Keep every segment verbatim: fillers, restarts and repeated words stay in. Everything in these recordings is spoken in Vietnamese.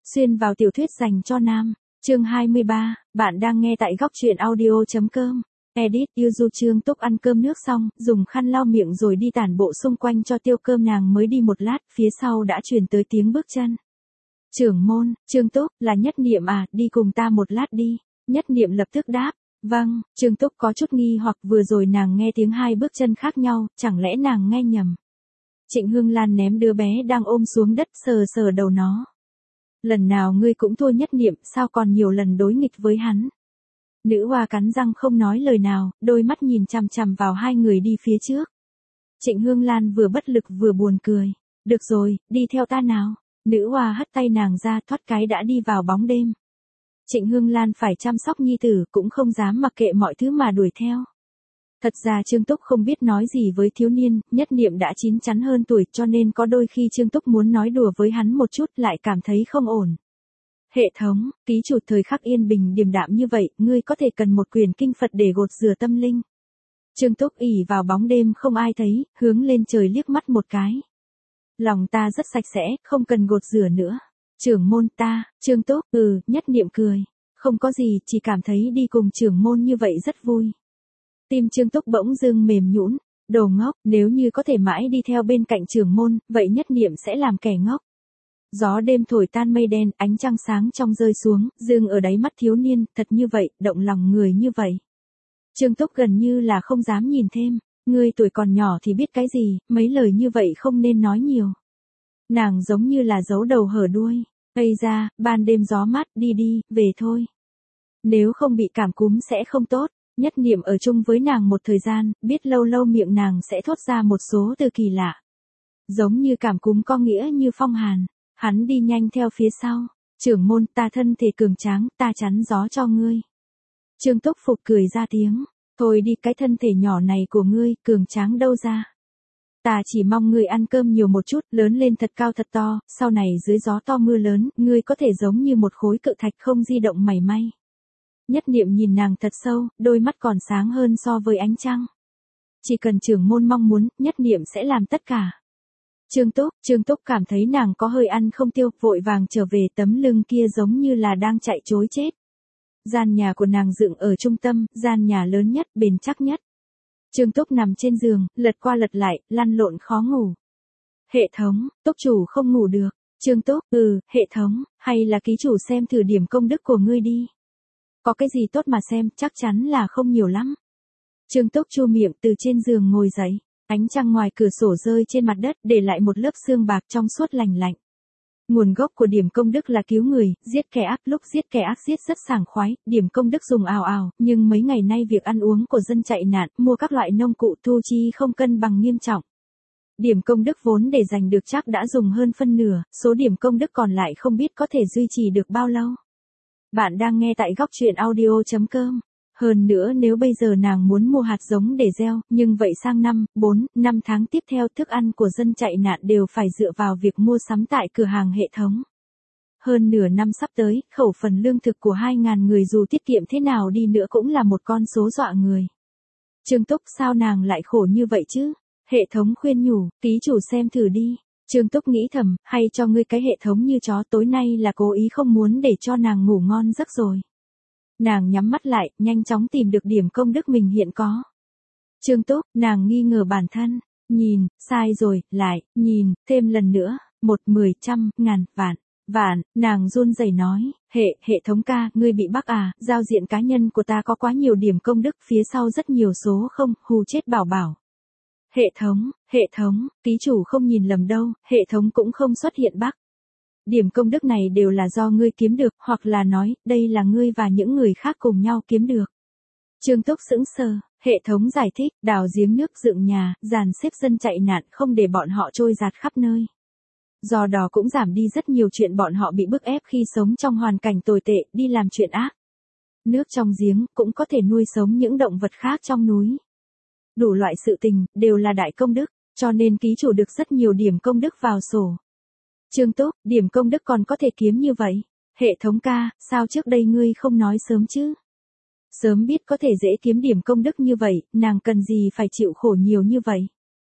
Xuyên vào tiểu thuyết dành cho nam. Chương hai mươi ba, bạn đang nghe tại góc truyện audio.com. Edit Yuzu. Trương Túc ăn cơm nước xong, dùng khăn lau miệng rồi đi tản bộ xung quanh cho tiêu cơm. Nàng mới đi một lát, phía sau đã truyền tới tiếng bước chân. Trưởng môn, Trương Túc, là Nhất Niệm à, đi cùng ta một lát đi. Nhất Niệm lập tức đáp. Vâng. Trương Túc có chút nghi hoặc, vừa rồi nàng nghe tiếng hai bước chân khác nhau, chẳng lẽ nàng nghe nhầm. Trịnh Hương Lan ném đứa bé đang ôm xuống đất, sờ sờ đầu nó. Lần nào ngươi cũng thua Nhất Niệm, sao còn nhiều lần đối nghịch với hắn. Nữ hoa cắn răng không nói lời nào, đôi mắt nhìn chằm chằm vào hai người đi phía trước. Trịnh Hương Lan vừa bất lực vừa buồn cười. Được rồi, đi theo ta nào. Nữ hoa hất tay nàng ra, thoát cái đã đi vào bóng đêm. Trịnh Hương Lan phải chăm sóc nhi tử, cũng không dám mặc kệ mọi thứ mà đuổi theo. Thật ra Trương Túc không biết nói gì với thiếu niên, Nhất Niệm đã chín chắn hơn tuổi, cho nên có đôi khi Trương Túc muốn nói đùa với hắn một chút lại cảm thấy không ổn. Hệ thống, ký chủ thời khắc yên bình điềm đạm như vậy, ngươi có thể cần một quyển kinh Phật để gột rửa tâm linh. Trương Túc ỉ vào bóng đêm không ai thấy, hướng lên trời liếc mắt một cái. Lòng ta rất sạch sẽ, không cần gột rửa nữa. Trưởng môn ta, Trương Túc, ừ, Nhất Niệm cười. Không có gì, chỉ cảm thấy đi cùng trưởng môn như vậy rất vui. Tim Trương Túc bỗng dưng mềm nhũn. Đồ ngốc, nếu như có thể mãi đi theo bên cạnh trưởng môn, vậy Nhất Niệm sẽ làm kẻ ngốc. Gió đêm thổi tan mây đen, ánh trăng sáng trong rơi xuống, dừng ở đáy mắt thiếu niên, thật như vậy, động lòng người như vậy. Trương Túc gần như là không dám nhìn thêm. Ngươi tuổi còn nhỏ thì biết cái gì, mấy lời như vậy không nên nói nhiều. Nàng giống như là giấu đầu hở đuôi. Ây ra, ban đêm gió mát, đi đi, về thôi. Nếu không bị cảm cúm sẽ không tốt. Nhất Niệm ở chung với nàng một thời gian, biết lâu lâu miệng nàng sẽ thốt ra một số từ kỳ lạ. Giống như cảm cúm có nghĩa như phong hàn. Hắn đi nhanh theo phía sau. Trưởng môn, ta thân thể cường tráng, ta chắn gió cho ngươi. Trương Túc phục cười ra tiếng. Thôi đi, cái thân thể nhỏ này của ngươi, cường tráng đâu ra. Ta chỉ mong ngươi ăn cơm nhiều một chút, lớn lên thật cao thật to, sau này dưới gió to mưa lớn, ngươi có thể giống như một khối cự thạch không di động mảy may. Nhất Niệm nhìn nàng thật sâu, đôi mắt còn sáng hơn so với ánh trăng. Chỉ cần trưởng môn mong muốn, Nhất Niệm sẽ làm tất cả. Trương Túc, Trương Túc cảm thấy nàng có hơi ăn không tiêu, vội vàng trở về, tấm lưng kia giống như là đang chạy trối chết. Gian nhà của nàng dựng ở trung tâm, gian nhà lớn nhất, bền chắc nhất. Trương Túc nằm trên giường, lật qua lật lại, lăn lộn khó ngủ. Hệ thống, Túc chủ không ngủ được. Trương Túc, ừ, hệ thống, hay là ký chủ xem thử điểm công đức của ngươi đi. Có cái gì tốt mà xem, chắc chắn là không nhiều lắm. Trương Túc chu miệng từ trên giường ngồi dậy. Ánh trăng ngoài cửa sổ rơi trên mặt đất, để lại một lớp sương bạc trong suốt lành lạnh. Nguồn gốc của điểm công đức là cứu người, giết kẻ ác. Lúc giết kẻ ác giết rất sảng khoái, điểm công đức dùng ào ào, nhưng mấy ngày nay việc ăn uống của dân chạy nạn, mua các loại nông cụ thu chi không cân bằng nghiêm trọng. Điểm công đức vốn để giành được chắc đã dùng hơn phân nửa, số điểm công đức còn lại không biết có thể duy trì được bao lâu. Bạn đang nghe tại góc truyện audio.com. Hơn nữa nếu bây giờ nàng muốn mua hạt giống để gieo, nhưng vậy sang năm, bốn, năm tháng tiếp theo thức ăn của dân chạy nạn đều phải dựa vào việc mua sắm tại cửa hàng hệ thống. Hơn nửa năm sắp tới, khẩu phần lương thực của hai nghìn người dù tiết kiệm thế nào đi nữa cũng là một con số dọa người. Trương Túc, sao nàng lại khổ như vậy chứ? Hệ thống khuyên nhủ, ký chủ xem thử đi. Trương Túc nghĩ thầm, hay cho ngươi cái hệ thống như chó, tối nay là cố ý không muốn để cho nàng ngủ ngon giấc rồi. Nàng nhắm mắt lại, nhanh chóng tìm được điểm công đức mình hiện có. Trương Túc, nàng nghi ngờ bản thân. Nhìn, sai rồi, lại, nhìn, thêm lần nữa, một, mười, trăm, ngàn, vạn, vạn, nàng run rẩy nói, hệ, hệ thống ca, ngươi bị bắt à, giao diện cá nhân của ta có quá nhiều điểm công đức, phía sau rất nhiều số không, hù chết bảo bảo. Hệ thống, hệ thống, ký chủ không nhìn lầm đâu, hệ thống cũng không xuất hiện bug. Điểm công đức này đều là do ngươi kiếm được, hoặc là nói, đây là ngươi và những người khác cùng nhau kiếm được. Trương Túc sững sờ, hệ thống giải thích, đào giếng nước dựng nhà, dàn xếp dân chạy nạn không để bọn họ trôi dạt khắp nơi. Do đó cũng giảm đi rất nhiều chuyện bọn họ bị bức ép khi sống trong hoàn cảnh tồi tệ, đi làm chuyện ác. Nước trong giếng cũng có thể nuôi sống những động vật khác trong núi. Đủ loại sự tình, đều là đại công đức, cho nên ký chủ được rất nhiều điểm công đức vào sổ. Trương Túc, điểm công đức còn có thể kiếm như vậy. Hệ thống ca, sao trước đây ngươi không nói sớm chứ? Sớm biết có thể dễ kiếm điểm công đức như vậy, nàng cần gì phải chịu khổ nhiều như vậy?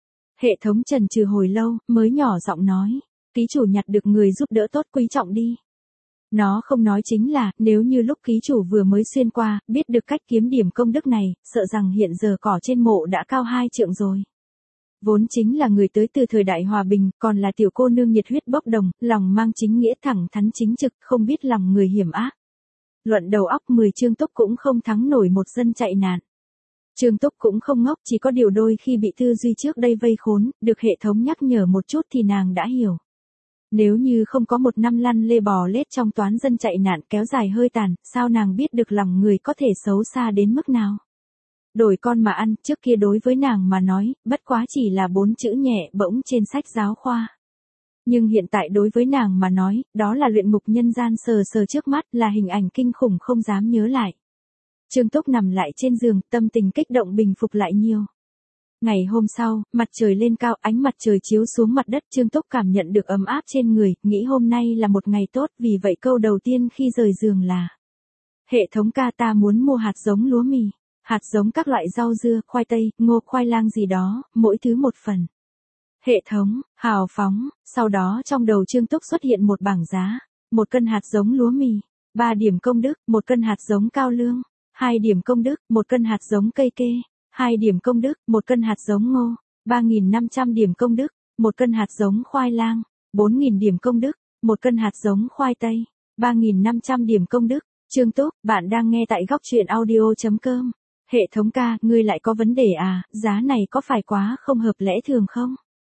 Hệ thống chần chừ hồi lâu, mới nhỏ giọng nói. Ký chủ nhặt được người giúp đỡ tốt, quý trọng đi. Nó không nói chính là, nếu như lúc ký chủ vừa mới xuyên qua, biết được cách kiếm điểm công đức này, sợ rằng hiện giờ cỏ trên mộ đã cao hai trượng rồi. Vốn chính là người tới từ thời đại hòa bình, còn là tiểu cô nương nhiệt huyết bốc đồng, lòng mang chính nghĩa thẳng thắn chính trực, không biết lòng người hiểm ác. Luận đầu óc mười Trương Túc cũng không thắng nổi một dân chạy nạn. Trương Túc cũng không ngốc, chỉ có điều đôi khi bị tư duy trước đây vây khốn, được hệ thống nhắc nhở một chút thì nàng đã hiểu. Nếu như không có một năm lăn lê bò lết trong toán dân chạy nạn kéo dài hơi tàn, sao nàng biết được lòng người có thể xấu xa đến mức nào? Đổi con mà ăn, trước kia đối với nàng mà nói, bất quá chỉ là bốn chữ nhẹ bỗng trên sách giáo khoa. Nhưng hiện tại đối với nàng mà nói, đó là luyện ngục nhân gian sờ sờ trước mắt, là hình ảnh kinh khủng không dám nhớ lại. Trương Túc nằm lại trên giường, tâm tình kích động bình phục lại nhiều. Ngày hôm sau, mặt trời lên cao, ánh mặt trời chiếu xuống mặt đất, Trương Túc cảm nhận được ấm áp trên người, nghĩ hôm nay là một ngày tốt, vì vậy câu đầu tiên khi rời giường là: hệ thống ca, ta muốn mua hạt giống lúa mì, hạt giống các loại rau dưa, khoai tây, ngô, khoai lang gì đó, mỗi thứ một phần. Hệ thống, hào phóng. Sau đó trong đầu Trương Túc xuất hiện một bảng giá: một cân hạt giống lúa mì, ba điểm công đức, một cân hạt giống cao lương, hai điểm công đức, một cân hạt giống cây kê, hai điểm công đức, một cân hạt giống ngô, ba nghìn năm trăm điểm công đức, một cân hạt giống khoai lang, bốn nghìn điểm công đức, một cân hạt giống khoai tây, ba nghìn năm trăm điểm công đức. Trương Túc, bạn đang nghe tại góc truyện audio chấm com. Hệ thống ca, ngươi lại có vấn đề à, giá này có phải quá không hợp lẽ thường không?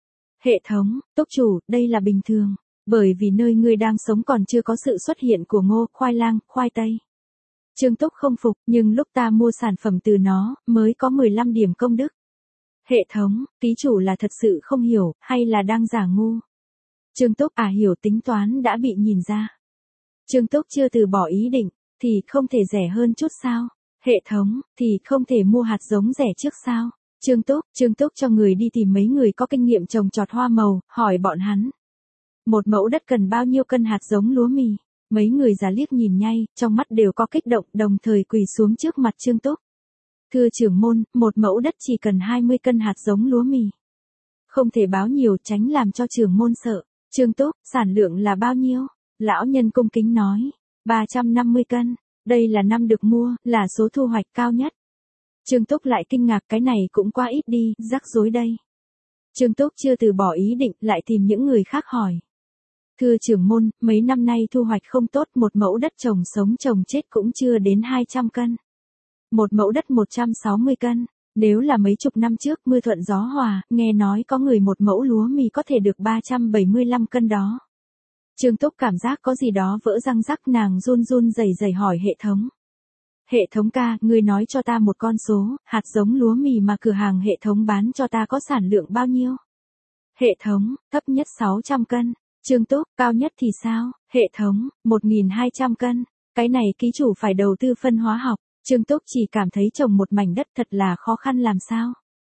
Hệ thống, Túc chủ, đây là bình thường, bởi vì nơi ngươi đang sống còn chưa có sự xuất hiện của ngô, khoai lang, khoai tây. Trương Túc không phục, nhưng lúc ta mua sản phẩm từ nó, mới có mười lăm điểm công đức. Hệ thống, ký chủ là thật sự không hiểu, hay là đang giả ngu? Trương Túc, à hiểu, tính toán đã bị nhìn ra. Trương Túc chưa từ bỏ ý định, thì không thể rẻ hơn chút sao? Hệ thống, thì không thể mua hạt giống rẻ trước sao? Trương Túc, Trương Túc cho người đi tìm mấy người có kinh nghiệm trồng trọt hoa màu, hỏi bọn hắn. Một mẫu đất cần bao nhiêu cân hạt giống lúa mì? Mấy người già liếc nhìn nhay, trong mắt đều có kích động, đồng thời quỳ xuống trước mặt Trương Túc. Thưa trưởng môn, một mẫu đất chỉ cần hai mươi cân hạt giống lúa mì. Không thể báo nhiều, tránh làm cho trưởng môn sợ. Trương Túc, sản lượng là bao nhiêu? Lão nhân cung kính nói, ba trăm năm mươi cân. Đây là năm được mua, là số thu hoạch cao nhất. Trương Túc lại kinh ngạc, cái này cũng quá ít đi, rắc rối đây. Trương Túc chưa từ bỏ ý định, lại tìm những người khác hỏi. Thưa trưởng môn, mấy năm nay thu hoạch không tốt, một mẫu đất trồng sống trồng chết cũng chưa đến hai trăm cân. Một mẫu đất một trăm sáu mươi cân. Nếu là mấy chục năm trước mưa thuận gió hòa, nghe nói có người một mẫu lúa mì có thể được ba trăm bảy mươi lăm cân đó. Trương Túc cảm giác có gì đó vỡ răng rắc, nàng run run rẩy rẩy hỏi hệ thống. Hệ thống ca, ngươi nói cho ta một con số, hạt giống lúa mì mà cửa hàng hệ thống bán cho ta có sản lượng bao nhiêu? Hệ thống, thấp nhất sáu trăm cân. Trương Túc, cao nhất thì sao? Hệ thống, một nghìn hai trăm cân. Cái này ký chủ phải đầu tư phân hóa học. Trương Túc chỉ cảm thấy trồng một mảnh đất thật là khó khăn làm sao.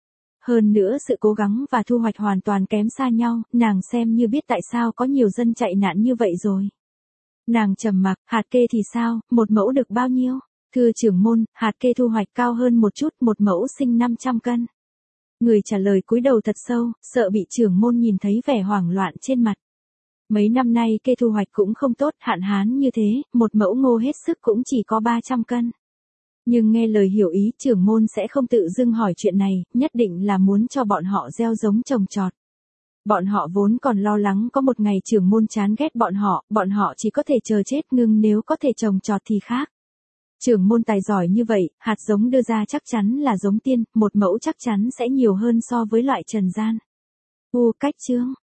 Hơn nữa sự cố gắng và thu hoạch hoàn toàn kém xa nhau, nàng xem như biết tại sao có nhiều dân chạy nạn như vậy rồi. Nàng trầm mặc, hạt kê thì sao, một mẫu được bao nhiêu? Thưa trưởng môn, hạt kê thu hoạch cao hơn một chút, một mẫu sinh năm trăm cân. Người trả lời cúi đầu thật sâu, sợ bị trưởng môn nhìn thấy vẻ hoảng loạn trên mặt. Mấy năm nay kê thu hoạch cũng không tốt, hạn hán như thế, một mẫu ngô hết sức cũng chỉ có ba trăm cân. Nhưng nghe lời hiểu ý, trưởng môn sẽ không tự dưng hỏi chuyện này, nhất định là muốn cho bọn họ gieo giống trồng trọt. Bọn họ vốn còn lo lắng có một ngày trưởng môn chán ghét bọn họ, bọn họ chỉ có thể chờ chết ngưng, nếu có thể trồng trọt thì khác. Trưởng môn tài giỏi như vậy, hạt giống đưa ra chắc chắn là giống tiên, một mẫu chắc chắn sẽ nhiều hơn so với loại trần gian. U cách chương,